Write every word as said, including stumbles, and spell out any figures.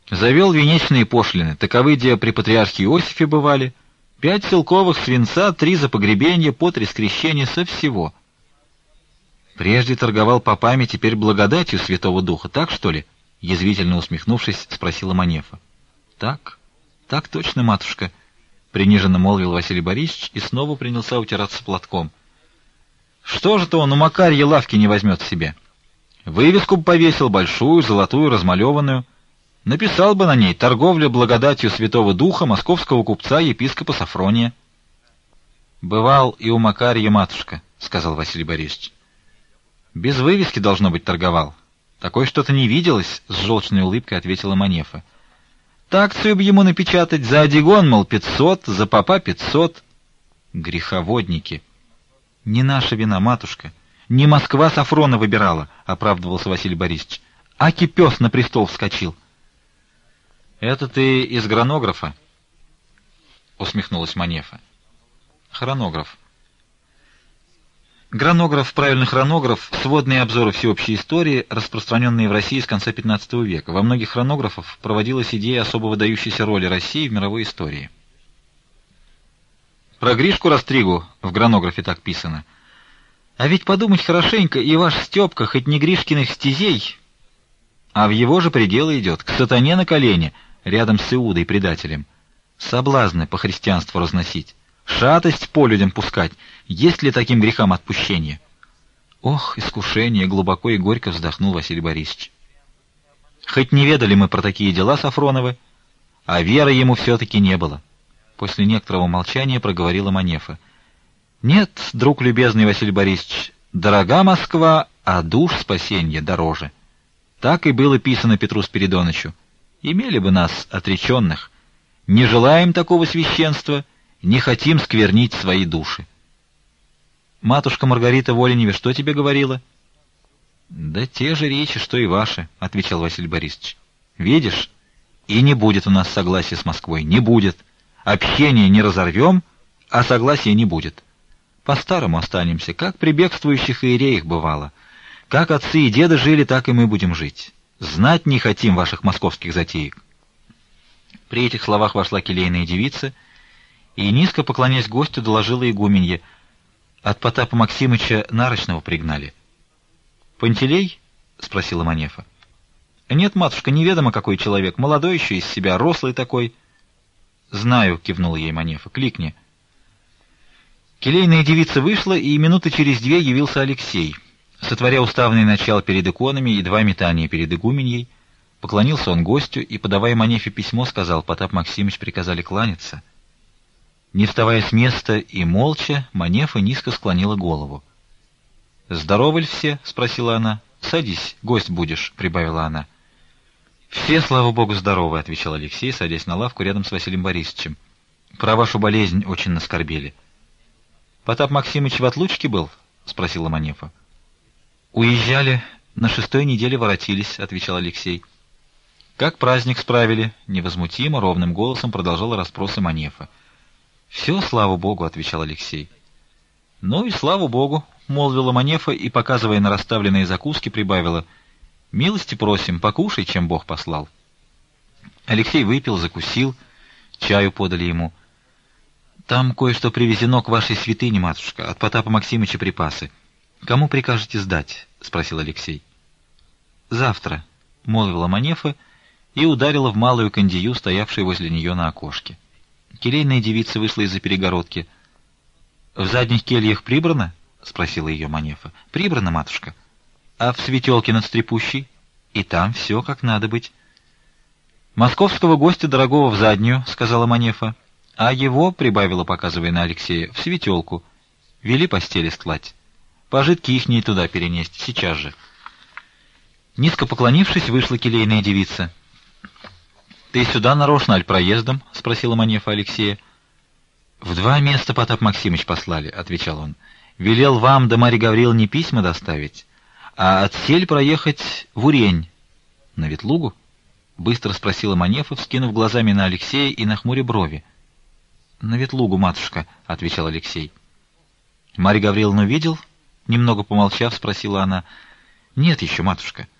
Завел венечные пошлины, таковы где при патриархе Иосифе бывали. Пять селковых свинца, три за погребенье, по три скрещения со всего. Прежде торговал попами, теперь благодатью Святого Духа, так что ли? Язвительно усмехнувшись, спросила Манефа. Так, так точно, матушка, приниженно молвил Василий Борисович и снова принялся утираться платком. Что же-то он у Макарья лавки не возьмет себе? Вывеску бы повесил, большую, золотую, размалеванную. Написал бы на ней «Торговля благодатью Святого Духа московского купца епископа Сафрония». «Бывал и у Макарья, матушка», — сказал Василий Борисович. «Без вывески, должно быть, торговал. Такое что-то не виделось», — с желчной улыбкой ответила Манефа. «Такцию б ему напечатать, за одигон, мол, пятьсот, за попа пятьсот». «Греховодники». «Не наша вина, матушка. Не Москва Сафрона выбирала», — оправдывался Василий Борисович. «Аки пес на престол вскочил». «Это ты из гранографа?» — усмехнулась Манефа. «Хронограф». Гранограф, правильно, хронограф — сводные обзоры всеобщей истории, распространенные в России с конца пятнадцатого века. Во многих хронографах проводилась идея особо выдающейся роли России в мировой истории. Про Гришку Растригу в гранографе так писано. А ведь подумать хорошенько, и ваш Степка хоть не Гришкиных стезей, а в его же пределы идет, к сатане на колени, рядом с Иудой предателем. Соблазны по христианству разносить, шатость по людям пускать, есть ли таким грехам отпущение? Ох, искушение, глубоко и горько вздохнул Василий Борисович. Хоть не ведали мы про такие дела Сафроновы, а веры ему все-таки не было. После некоторого молчания проговорила Манефа. Нет, друг любезный Василий Борисович, дорога Москва, а душ спасенья дороже. Так и было писано Петру Спиридонычу. Имели бы нас, отреченных. Не желаем такого священства, не хотим сквернить свои души. Матушка Маргарита Воленеве что тебе говорила? Да те же речи, что и ваши, отвечал Василий Борисович. Видишь, и не будет у нас согласия с Москвой, не будет. Общение не разорвем, а согласия не будет. По-старому останемся, как при бегствующих иереях бывало. Как отцы и деды жили, так и мы будем жить. Знать не хотим ваших московских затеек. При этих словах вошла келейная девица и, низко поклоняясь гостю, доложила игуменье: от Потапа Максимыча нарочного пригнали. «Пантелей?» — спросила Манефа. «Нет, матушка, неведомо какой человек, молодой еще из себя, рослый такой». «Знаю», — кивнула ей Манефа, — «кликни». Келейная девица вышла, и минуты через две явился Алексей. Сотворя уставный начал перед иконами и два метания перед игуменьей, поклонился он гостю и, подавая Манефе письмо, сказал: Потап Максимыч приказали кланяться. Не вставая с места и молча, Манефа низко склонила голову. «Здоровы ли все?» — спросила она. «Садись, гость будешь», — прибавила она. «Все, слава богу, здоровы», — отвечал Алексей, садясь на лавку рядом с Василием Борисовичем. «Про вашу болезнь очень наскорбели». «Потап Максимыч в отлучке был?» — спросила Манефа. «Уезжали, на шестой неделе воротились», — отвечал Алексей. «Как праздник справили?» — невозмутимо, ровным голосом продолжала расспросы Манефа. «Все, слава богу», — отвечал Алексей. «Ну и слава богу», — молвила Манефа и, показывая на расставленные закуски, прибавила: «Милости просим, покушай, чем Бог послал». Алексей выпил, закусил, чаю подали ему. «Там кое-что привезено к вашей святыне, матушка, от Потапа Максимыча припасы. Кому прикажете сдать?» — спросил Алексей. «Завтра», — молвила Манефа и ударила в малую кандию, стоявшую возле нее на окошке. Келейная девица вышла из-за перегородки. «В задних кельях прибрано?» — спросила ее Манефа. «Прибрано, матушка. А в светелке над стрепущей? И там все как надо быть». «Московского гостя дорогого в заднюю», — сказала Манефа. «А его, — прибавила, показывая на Алексея, — в светелку. Вели постели стлать. Пожитки ихние туда перенести, сейчас же». Низко поклонившись, вышла келейная девица. «Ты сюда нарочно, аль проездом?» — спросила Манефа Алексея. «В два места Потап Максимыч послали», — отвечал он. «Велел вам, да Марья Гавриловне, письма доставить, а от сель проехать в Урень». «На Ветлугу?» — быстро спросила Манефа, вскинув глазами на Алексея и нахмуря брови. «На Ветлугу, матушка», — отвечал Алексей. «Марья Гавриловну видел?» — немного помолчав, спросила она. «Нет еще, матушка».